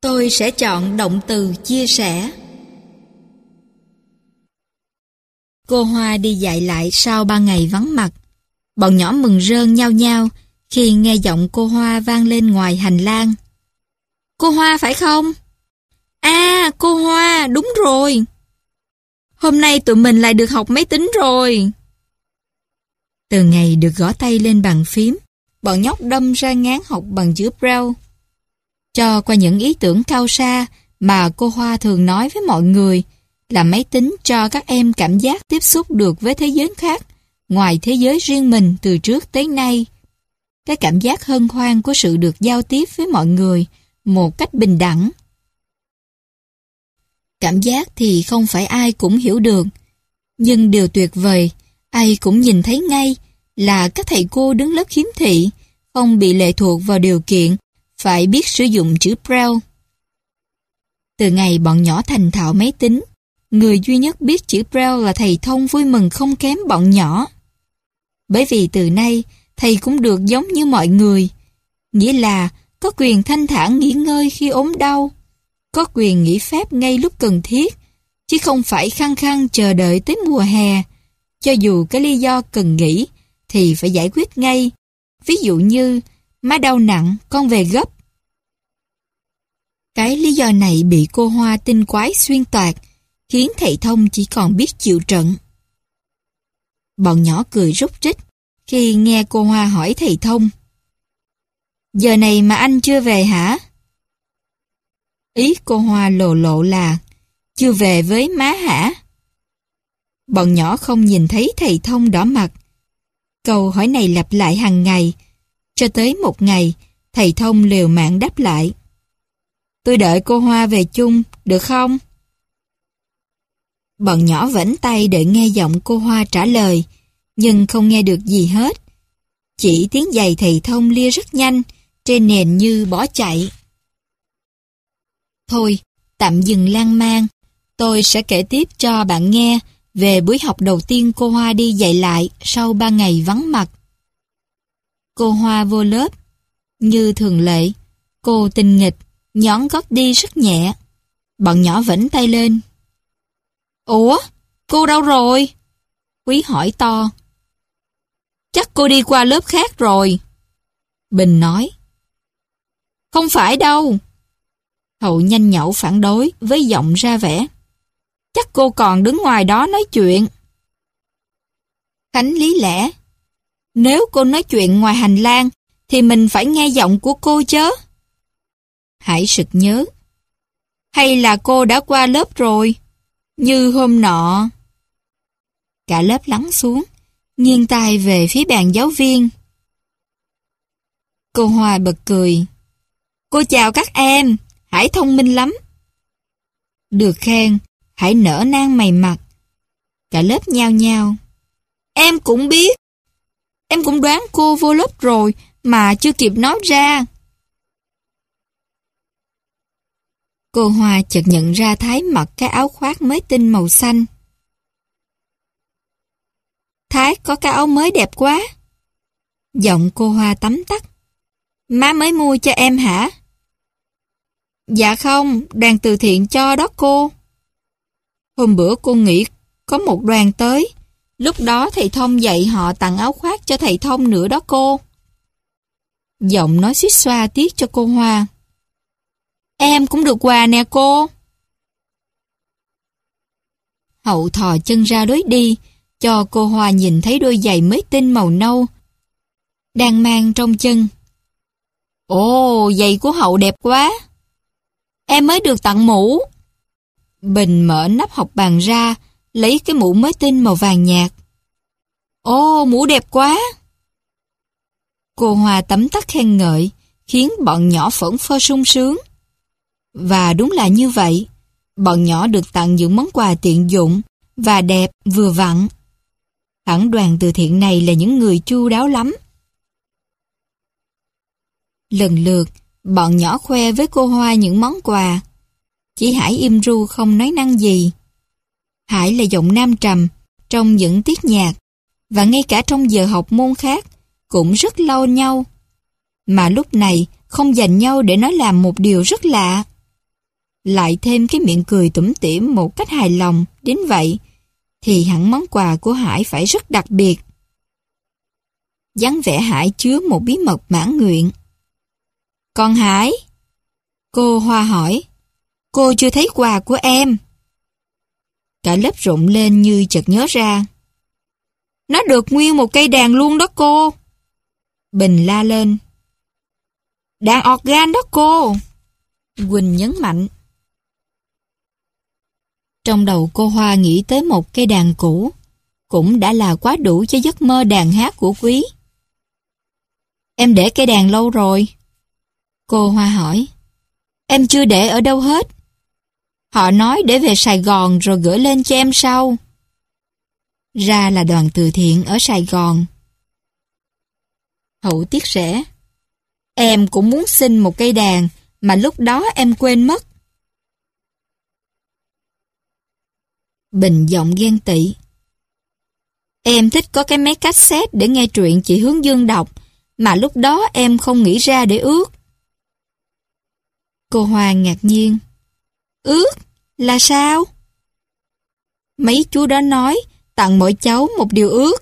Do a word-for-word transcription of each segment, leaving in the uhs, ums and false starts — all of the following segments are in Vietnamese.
Tôi sẽ chọn động từ chia sẻ. Cô Hoa đi dạy lại sau ba ngày vắng mặt. Bọn nhỏ mừng rơn nhao nhao khi nghe giọng cô Hoa vang lên ngoài hành lang. Cô Hoa phải không? À, cô Hoa, đúng rồi. Hôm nay tụi mình lại được học máy tính rồi. Từ ngày được gõ tay lên bàn phím, bọn nhóc đâm ra ngán học bằng chữ Braille. Cho qua những ý tưởng cao xa mà cô Hoa thường nói với mọi người là máy tính cho các em cảm giác tiếp xúc được với thế giới khác, ngoài thế giới riêng mình từ trước tới nay. Cái cảm giác hân hoan của sự được giao tiếp với mọi người một cách bình đẳng. Cảm giác thì không phải ai cũng hiểu được, nhưng điều tuyệt vời, ai cũng nhìn thấy ngay là các thầy cô đứng lớp khiếm thị không bị lệ thuộc vào điều kiện phải biết sử dụng chữ Braille. Từ ngày bọn nhỏ thành thạo máy tính, người duy nhất biết chữ Braille là thầy Thông vui mừng không kém bọn nhỏ. Bởi vì từ nay, thầy cũng được giống như mọi người, nghĩa là có quyền thanh thản nghỉ ngơi khi ốm đau, có quyền nghỉ phép ngay lúc cần thiết, chứ không phải khăng khăng chờ đợi tới mùa hè. Cho dù cái lý do cần nghỉ thì phải giải quyết ngay. Ví dụ như, má đau nặng, con về gấp. Cái lý do này bị cô Hoa tinh quái xuyên tạc, khiến thầy Thông chỉ còn biết chịu trận. Bọn nhỏ cười rúc rích khi nghe cô Hoa hỏi thầy Thông. Giờ này mà anh chưa về hả? Ý cô Hoa lộ lộ là chưa về với má hả? Bọn nhỏ không nhìn thấy thầy Thông đỏ mặt. Câu hỏi này lặp lại hàng ngày, cho tới một ngày, thầy Thông liều mạng đáp lại. Tôi đợi cô Hoa về chung, được không? Bọn nhỏ vẫn tay đợi nghe giọng cô Hoa trả lời, nhưng không nghe được gì hết. Chỉ tiếng giày thầy Thông lia rất nhanh, trên nền như bỏ chạy. Thôi, tạm dừng lan man. Tôi sẽ kể tiếp cho bạn nghe về buổi học đầu tiên cô Hoa đi dạy lại sau ba ngày vắng mặt. Cô Hoa vô lớp. Như thường lệ, cô tinh nghịch, nhón gót đi rất nhẹ. Bọn nhỏ vẫy tay lên. Ủa, cô đâu rồi? Quý hỏi to. Chắc cô đi qua lớp khác rồi. Bình nói. Không phải đâu. Hậu nhanh nhậu phản đối với giọng ra vẻ. Chắc cô còn đứng ngoài đó nói chuyện. Khánh lý lẽ. Nếu cô nói chuyện ngoài hành lang, thì mình phải nghe giọng của cô chớ. Hải sực nhớ. Hay là cô đã qua lớp rồi? Như hôm nọ. Cả lớp lắng xuống, nghiêng tai về phía bàn giáo viên. Cô Hoa bật cười. Cô chào các em, Hải thông minh lắm. Được khen, Hải nở nang mày mặt. Cả lớp nhao nhao. Em cũng biết. Em cũng đoán cô vô lớp rồi mà chưa kịp nói ra. Cô Hoa chợt nhận ra Thái mặc cái áo khoác mới tinh màu xanh. Thái có cái áo mới đẹp quá. Giọng cô Hoa tấm tắc. Má mới mua cho em hả? Dạ không, đoàn từ thiện cho đó cô. Hôm bữa cô nghĩ có một đoàn tới. Lúc đó thầy Thông dạy họ tặng áo khoác cho thầy Thông nữa đó cô. Giọng nói suýt xoa tiếc cho cô Hoa. Em cũng được quà nè cô. Hậu thò chân ra lối đi, cho cô Hoa nhìn thấy đôi giày mới tinh màu nâu đang mang trong chân. Ồ, giày của Hậu đẹp quá. Em mới được tặng mũ. Bình mở nắp học bàn ra, lấy cái mũ mới tinh màu vàng nhạt. Ồ, mũ đẹp quá. Cô Hoa tấm tắc khen ngợi, khiến bọn nhỏ phẫn phơ sung sướng. Và đúng là như vậy, bọn nhỏ được tặng những món quà tiện dụng và đẹp vừa vặn. Hẳn đoàn từ thiện này là những người chu đáo lắm. Lần lượt, bọn nhỏ khoe với cô Hoa những món quà. Chỉ Hải im ru không nói năng gì. Hải là giọng nam trầm trong những tiết nhạc, và ngay cả trong giờ học môn khác cũng rất lau nhau. Mà lúc này không dành nhau để nói làm một điều rất lạ. lại thêm cái miệng cười tủm tỉm một cách hài lòng đến vậy, thì hẳn món quà của Hải phải rất đặc biệt. Dáng vẻ Hải chứa một bí mật mãn nguyện. Còn Hải? Cô Hoa hỏi. Cô chưa thấy quà của em. Cả lớp rụng lên như chợt nhớ ra. Nó được nguyên một cây đàn luôn đó cô. Bình la lên. Đàn organ đó cô. Quỳnh nhấn mạnh. Trong đầu cô Hoa nghĩ tới một cây đàn cũ, cũng đã là quá đủ cho giấc mơ đàn hát của Quý. Em để cây đàn lâu rồi. Cô Hoa hỏi. Em chưa để ở đâu hết. Họ nói để về Sài Gòn rồi gửi lên cho em sau. Ra là đoàn từ thiện ở Sài Gòn. Hậu tiếc rẻ. Em cũng muốn xin một cây đàn mà lúc đó em quên mất. Bình giọng ghen tị. Em thích có cái máy cassette để nghe truyện chị Hướng Dương đọc, mà lúc đó em không nghĩ ra để ước. Cô Hoa ngạc nhiên. Ước? Là sao? Mấy chú đó nói tặng mỗi cháu một điều ước.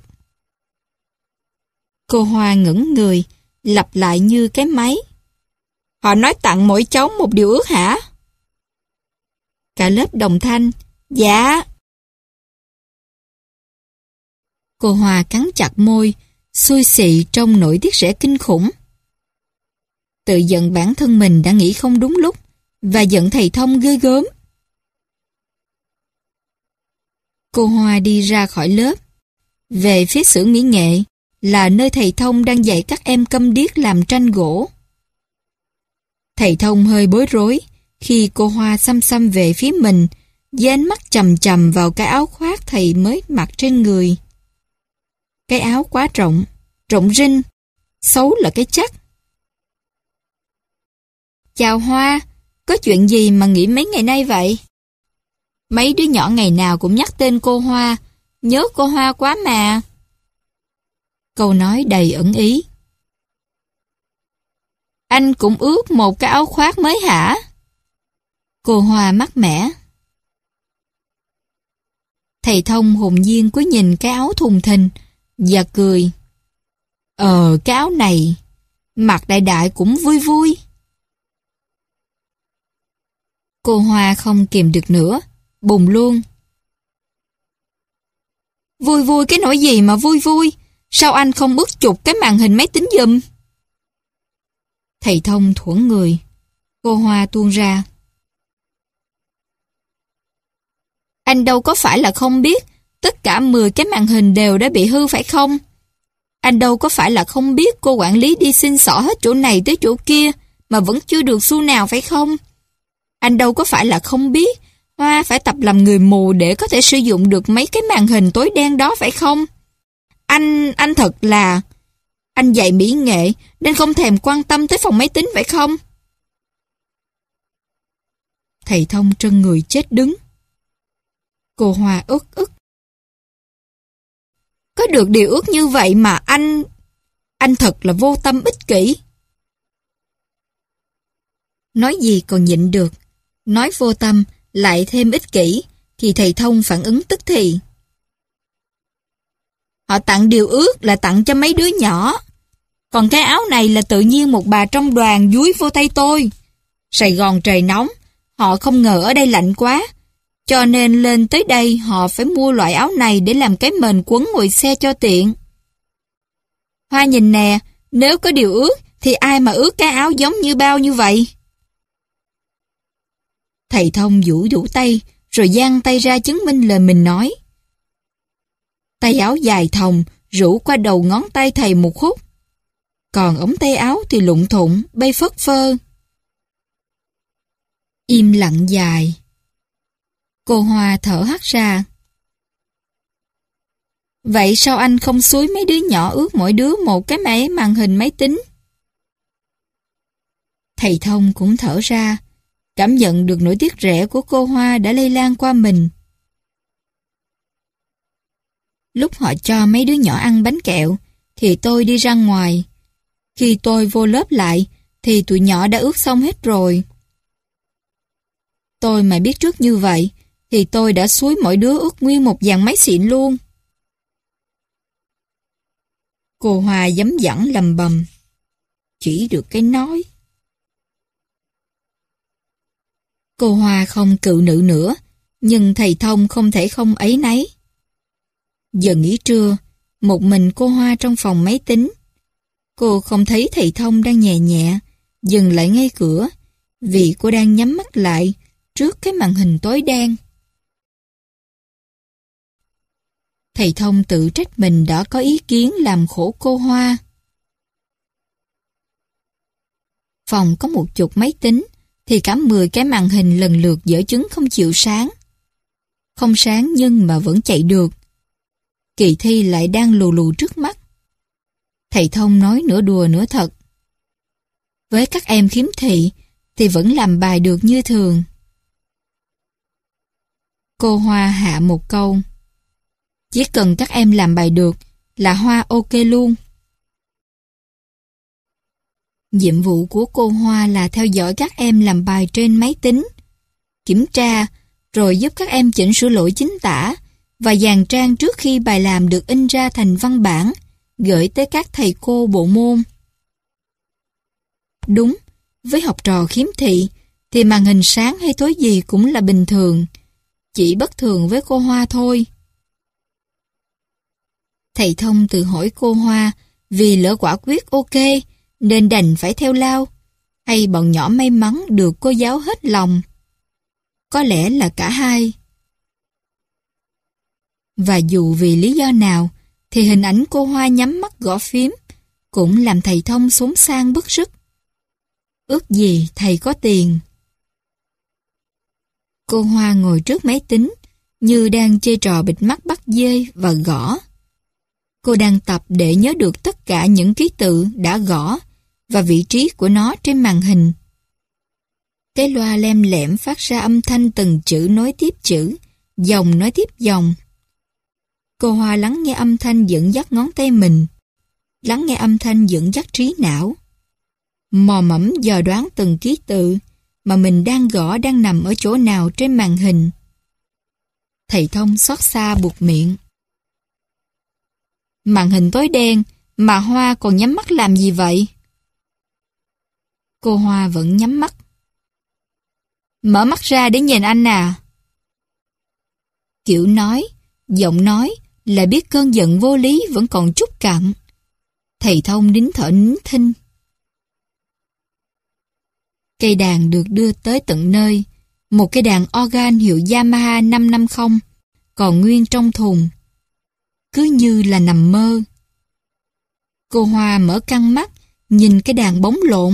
Cô Hoa ngẩng người, lặp lại như cái máy. Họ nói tặng mỗi cháu một điều ước hả? Cả lớp đồng thanh. Dạ. Cô Hoa cắn chặt môi, xui xị trong nỗi tiếc rẻ kinh khủng. Tự giận bản thân mình đã nghĩ không đúng lúc, và giận thầy Thông ghê gớm. Cô Hoa đi ra khỏi lớp, về phía xưởng mỹ nghệ, là nơi thầy Thông đang dạy các em câm điếc làm tranh gỗ. Thầy Thông hơi bối rối khi cô Hoa xăm xăm về phía mình, với ánh mắt chằm chằm vào cái áo khoác thầy mới mặc trên người. Cái áo quá rộng, rộng rinh, xấu là cái chắc. Chào Hoa, có chuyện gì mà nghỉ mấy ngày nay vậy? Mấy đứa nhỏ ngày nào cũng nhắc tên cô Hoa, nhớ cô Hoa quá mà. Câu nói đầy ẩn ý. Anh cũng ước một cái áo khoác mới hả? Cô Hoa mắc mẻ. Thầy Thông hồn nhiên cúi nhìn cái áo thùng thình và cười. Ờ, cái áo này mặc đại đại cũng vui vui. Cô Hoa không kìm được nữa, bùng luôn. Vui vui cái nỗi gì mà vui vui? Sao anh không bứt chụp cái màn hình máy tính giùm? Thầy Thông thuẫn người. Cô Hoa tuôn ra. Anh đâu có phải là không biết tất cả mười cái màn hình đều đã bị hư phải không? Anh đâu có phải là không biết cô quản lý đi xin xỏ hết chỗ này tới chỗ kia mà vẫn chưa được xu nào phải không? Anh đâu có phải là không biết Hoa phải tập làm người mù để có thể sử dụng được mấy cái màn hình tối đen đó phải không? Anh, anh thật là... Anh dạy mỹ nghệ nên không thèm quan tâm tới phòng máy tính phải không? Thầy Thông trân người chết đứng. Cô Hoa ức ức. Có được điều ước như vậy mà anh... Anh thật là vô tâm ích kỷ. Nói gì còn nhịn được. Nói vô tâm lại thêm ích kỷ thì thầy Thông phản ứng tức thì. Họ tặng điều ước là tặng cho mấy đứa nhỏ. Còn cái áo này là tự nhiên một bà trong đoàn dúi vô tay tôi. Sài Gòn trời nóng, họ không ngờ ở đây lạnh quá. Cho nên lên tới đây họ phải mua loại áo này để làm cái mền quấn ngồi xe cho tiện. Hoa nhìn nè, nếu có điều ước thì ai mà ước cái áo giống như bao như vậy? Thầy Thông vũ vũ tay rồi giang tay ra chứng minh lời mình nói. Tay áo dài thòng rủ qua đầu ngón tay thầy một khúc. Còn ống tay áo thì lụng thụng bay phất phơ. Im lặng dài. Cô Hoa thở hắt ra. Vậy sao anh không xúi mấy đứa nhỏ ước mỗi đứa một cái máy màn hình máy tính? Thầy Thông cũng thở ra, cảm nhận được nỗi tiếc rẻ của cô Hoa đã lây lan qua mình. Lúc họ cho mấy đứa nhỏ ăn bánh kẹo, thì tôi đi ra ngoài. Khi tôi vô lớp lại, thì tụi nhỏ đã ước xong hết rồi. Tôi mà biết trước như vậy, thì tôi đã xúi mỗi đứa ướt nguyên một dàn máy xịn luôn. Cô Hoa dấm dẳng lầm bầm. Chỉ được cái nói. Cô Hoa không cự nữ nữa, nhưng thầy Thông không thể không áy náy. Giờ nghỉ trưa, một mình cô Hoa trong phòng máy tính. Cô không thấy thầy Thông đang nhẹ nhẹ, dừng lại ngay cửa, vì cô đang nhắm mắt lại trước cái màn hình tối đen. Thầy Thông tự trách mình đã có ý kiến làm khổ cô Hoa. Phòng có một chục máy tính, thì cả mười cái màn hình lần lượt dở chứng không chịu sáng. Không sáng nhưng mà vẫn chạy được. Kỳ thi lại đang lù lù trước mắt. Thầy Thông nói nửa đùa nửa thật. Với các em khiếm thị thì vẫn làm bài được như thường. Cô Hoa hạ một câu. Chỉ cần các em làm bài được là Hoa ok luôn. Nhiệm vụ của cô Hoa là theo dõi các em làm bài trên máy tính, kiểm tra, rồi giúp các em chỉnh sửa lỗi chính tả và dàn trang trước khi bài làm được in ra thành văn bản, gửi tới các thầy cô bộ môn. Đúng, với học trò khiếm thị, thì màn hình sáng hay tối gì cũng là bình thường, chỉ bất thường với cô Hoa thôi. Thầy Thông tự hỏi cô Hoa vì lỡ quả quyết ok, nên đành phải theo lao, hay bọn nhỏ may mắn được cô giáo hết lòng. Có lẽ là cả hai. Và dù vì lý do nào, thì hình ảnh cô Hoa nhắm mắt gõ phím cũng làm thầy Thông xốn sang bức rứt. Ước gì thầy có tiền. Cô Hoa ngồi trước máy tính như đang chơi trò bịt mắt bắt dê và gõ. Cô đang tập để nhớ được tất cả những ký tự đã gõ và vị trí của nó trên màn hình. Cái loa lem lẻm phát ra âm thanh từng chữ nối tiếp chữ, dòng nối tiếp dòng. Cô Hoa lắng nghe âm thanh dẫn dắt ngón tay mình, lắng nghe âm thanh dẫn dắt trí não. Mò mẫm dò đoán từng ký tự mà mình đang gõ đang nằm ở chỗ nào trên màn hình. Thầy Thông xót xa buột miệng. Màn hình tối đen mà Hoa còn nhắm mắt làm gì vậy? Cô Hoa vẫn nhắm mắt. Mở mắt ra để nhìn anh à. Kiểu nói, giọng nói là biết cơn giận vô lý vẫn còn chút cặn. Thầy Thông nín thở nín thinh. Cây đàn được đưa tới tận nơi, một cây đàn organ hiệu Yamaha năm năm không, còn nguyên trong thùng. Cứ như là nằm mơ. Cô Hoa mở căng mắt, nhìn cái đàn bóng lộn.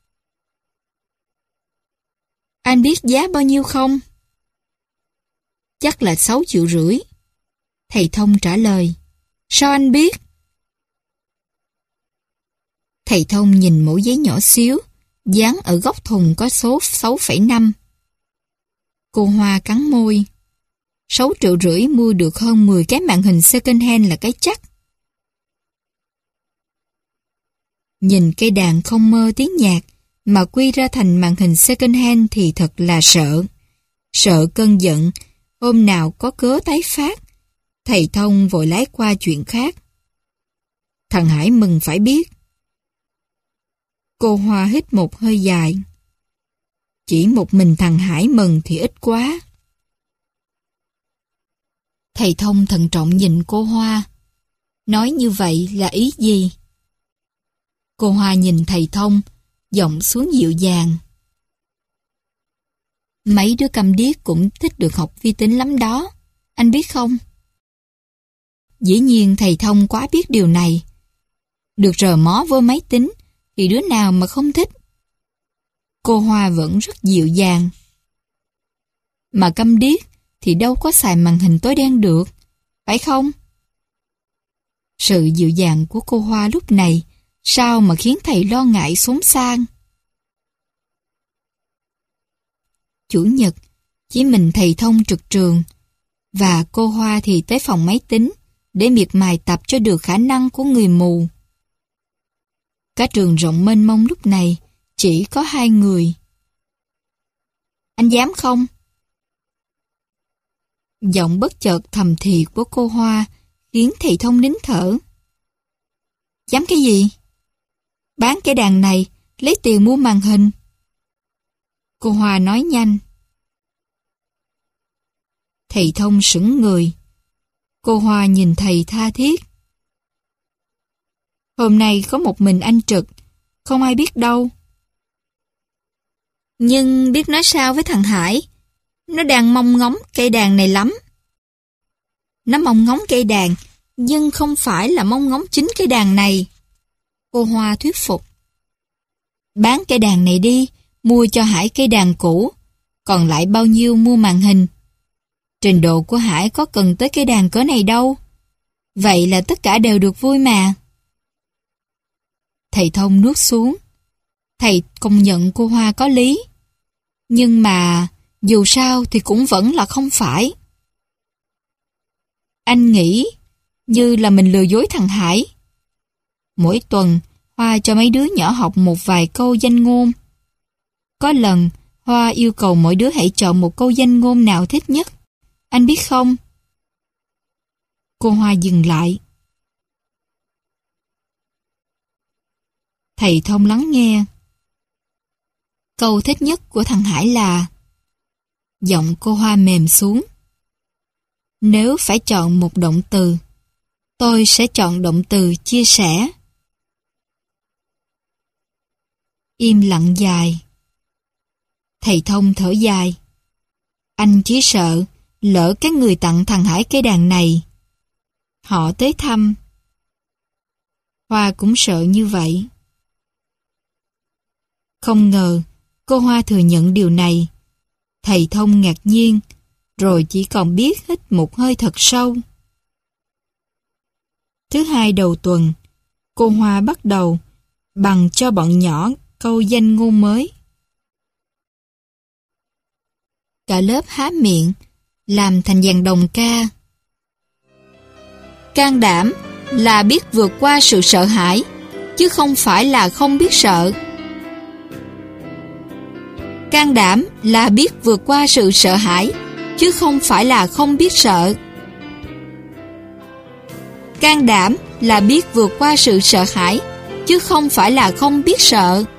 Anh biết giá bao nhiêu không? Chắc là sáu triệu rưỡi. Thầy Thông trả lời. Sao anh biết? Thầy Thông nhìn mẩu giấy nhỏ xíu, dán ở góc thùng có số sáu phẩy năm. Cô Hoa cắn môi. sáu triệu rưỡi mua được hơn mười cái màn hình second hand là cái chắc. Nhìn cây đàn không mơ tiếng nhạc mà quy ra thành màn hình second hand thì thật là sợ. Sợ cơn giận, hôm nào có cớ tái phát. Thầy Thông vội lái qua chuyện khác. Thằng Hải mừng phải biết. Cô Hoa hít một hơi dài. Chỉ một mình thằng Hải mừng thì ít quá. Thầy Thông thận trọng nhìn cô Hoa. Nói như vậy là ý gì? Cô Hoa nhìn thầy Thông, giọng xuống dịu dàng. Mấy đứa câm điếc cũng thích được học vi tính lắm đó, anh biết không? Dĩ nhiên thầy Thông quá biết điều này. Được rờ mó vô máy tính thì đứa nào mà không thích. Cô Hoa vẫn rất dịu dàng. Mà câm điếc thì đâu có xài màn hình tối đen được, phải không? Sự dịu dàng của cô Hoa lúc này sao mà khiến thầy lo ngại xốn sang. Chủ nhật, chỉ mình thầy Thông trực trường, và cô Hoa thì tới phòng máy tính để miệt mài tập cho được khả năng của người mù. Cả trường rộng mênh mông lúc này chỉ có hai người. Anh dám không? Giọng bất chợt thầm thì của cô Hoa khiến thầy Thông nín thở. Dám cái gì? Bán cái đàn này, lấy tiền mua màn hình. Cô Hoa nói nhanh. Thầy Thông sững người. Cô Hoa nhìn thầy tha thiết. Hôm nay có một mình anh trực, không ai biết đâu. Nhưng biết nói sao với thằng Hải? Nó đang mong ngóng cây đàn này lắm. Nó mong ngóng cây đàn, nhưng không phải là mong ngóng chính cây đàn này. Cô Hoa thuyết phục. Bán cây đàn này đi, mua cho Hải cây đàn cũ, còn lại bao nhiêu mua màn hình. Trình độ của Hải có cần tới cây đàn cỡ này đâu. Vậy là tất cả đều được vui mà. Thầy Thông nuốt xuống. Thầy công nhận cô Hoa có lý. Nhưng mà dù sao thì cũng vẫn là không phải. Anh nghĩ như là mình lừa dối thằng Hải. Mỗi tuần Hoa cho mấy đứa nhỏ học một vài câu danh ngôn. Có lần Hoa yêu cầu mỗi đứa hãy chọn một câu danh ngôn nào thích nhất. Anh biết không? Cô Hoa dừng lại. Thầy Thông lắng nghe. Câu thích nhất của thằng Hải là... Giọng cô Hoa mềm xuống. Nếu phải chọn một động từ, tôi sẽ chọn động từ chia sẻ. Im lặng dài. Thầy Thông thở dài. Anh chỉ sợ lỡ cái người tặng thằng Hải cái đàn này, họ tới thăm. Hoa cũng sợ như vậy. Không ngờ cô Hoa thừa nhận điều này. Thầy Thông ngạc nhiên, rồi chỉ còn biết hít một hơi thật sâu. Thứ hai đầu tuần, cô Hoa bắt đầu bằng cho bọn nhỏ câu danh ngôn mới. Cả lớp há miệng, làm thành dàn đồng ca. Can đảm là biết vượt qua sự sợ hãi, chứ không phải là không biết sợ. Can đảm là biết vượt qua sự sợ hãi, chứ không phải là không biết sợ. Can đảm là biết vượt qua sự sợ hãi, chứ không phải là không biết sợ.